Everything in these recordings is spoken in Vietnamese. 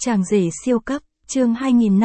Chàng rể siêu cấp, chương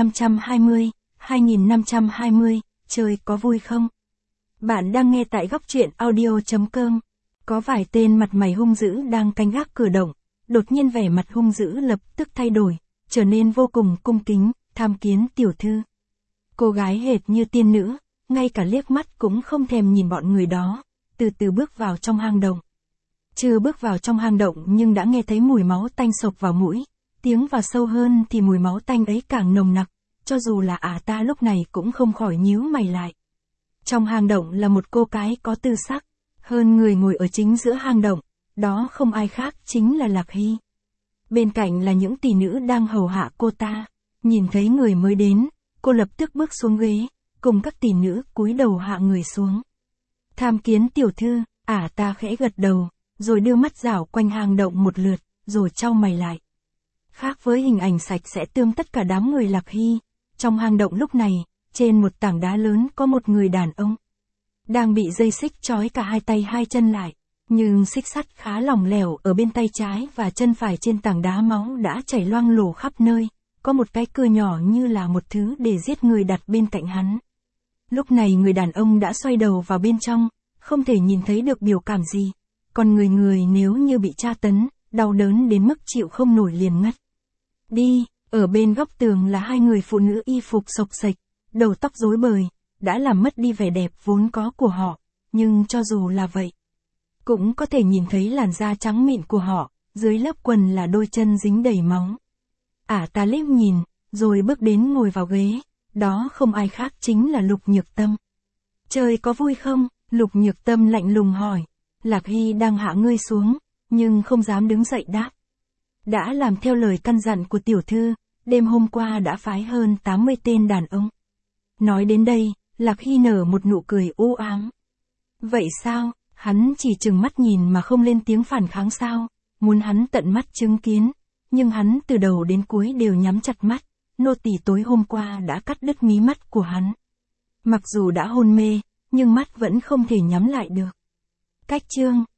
2520, chơi có vui không? Bạn đang nghe tại góc truyện audio.com. Có vài tên mặt mày hung dữ đang canh gác cửa động, đột nhiên vẻ mặt hung dữ lập tức thay đổi, trở nên vô cùng cung kính, tham kiến tiểu thư. Cô gái hệt như tiên nữ, ngay cả liếc mắt cũng không thèm nhìn bọn người đó, từ từ bước vào trong hang động. Chưa bước vào trong hang động nhưng đã nghe thấy mùi máu tanh sộc vào mũi, tiếng vào sâu hơn thì mùi máu tanh ấy càng nồng nặc, cho dù là ta lúc này cũng không khỏi nhíu mày lại. Trong hang động là một cô gái có tư sắc, hơn người ngồi ở chính giữa hang động, đó không ai khác chính là Lạc Hy. Bên cạnh là những tỷ nữ đang hầu hạ cô ta, nhìn thấy người mới đến, cô lập tức bước xuống ghế, cùng các tỷ nữ cúi đầu hạ người xuống. Tham kiến tiểu thư, ta khẽ gật đầu, rồi đưa mắt dạo quanh hang động một lượt, rồi chau mày lại. Khác với hình ảnh sạch sẽ tươm tất cả đám người Lạc Hy, trong hang động lúc này, trên một tảng đá lớn có một người đàn ông. Đang bị dây xích trói cả hai tay hai chân lại, nhưng xích sắt khá lỏng lẻo ở bên tay trái và chân phải trên tảng đá máu đã chảy loang lổ khắp nơi, có một cái cưa nhỏ như là một thứ để giết người đặt bên cạnh hắn. Lúc này người đàn ông đã xoay đầu vào bên trong, không thể nhìn thấy được biểu cảm gì, còn người nếu như bị tra tấn, đau đớn đến mức chịu không nổi liền ngất đi. Ở bên góc tường là hai người phụ nữ y phục xộc xệch, đầu tóc rối bời, đã làm mất đi vẻ đẹp vốn có của họ, nhưng cho dù là vậy, cũng có thể nhìn thấy làn da trắng mịn của họ, dưới lớp quần là đôi chân dính đầy máu. Ta liếc nhìn, rồi bước đến ngồi vào ghế, đó không ai khác chính là Lục Nhược Tâm. Chơi có vui không? Lục Nhược Tâm lạnh lùng hỏi. Lạc Hy đang hạ ngươi xuống, nhưng không dám đứng dậy đáp. Đã làm theo lời căn dặn của tiểu thư, đêm hôm qua đã phái hơn 80 tên đàn ông. Nói đến đây, Lạc Hy nở một nụ cười u ám. Vậy sao, hắn chỉ trừng mắt nhìn mà không lên tiếng phản kháng sao, muốn hắn tận mắt chứng kiến, nhưng hắn từ đầu đến cuối đều nhắm chặt mắt, nô tỳ tối hôm qua đã cắt đứt mí mắt của hắn. Mặc dù đã hôn mê, nhưng mắt vẫn không thể nhắm lại được. Cách chương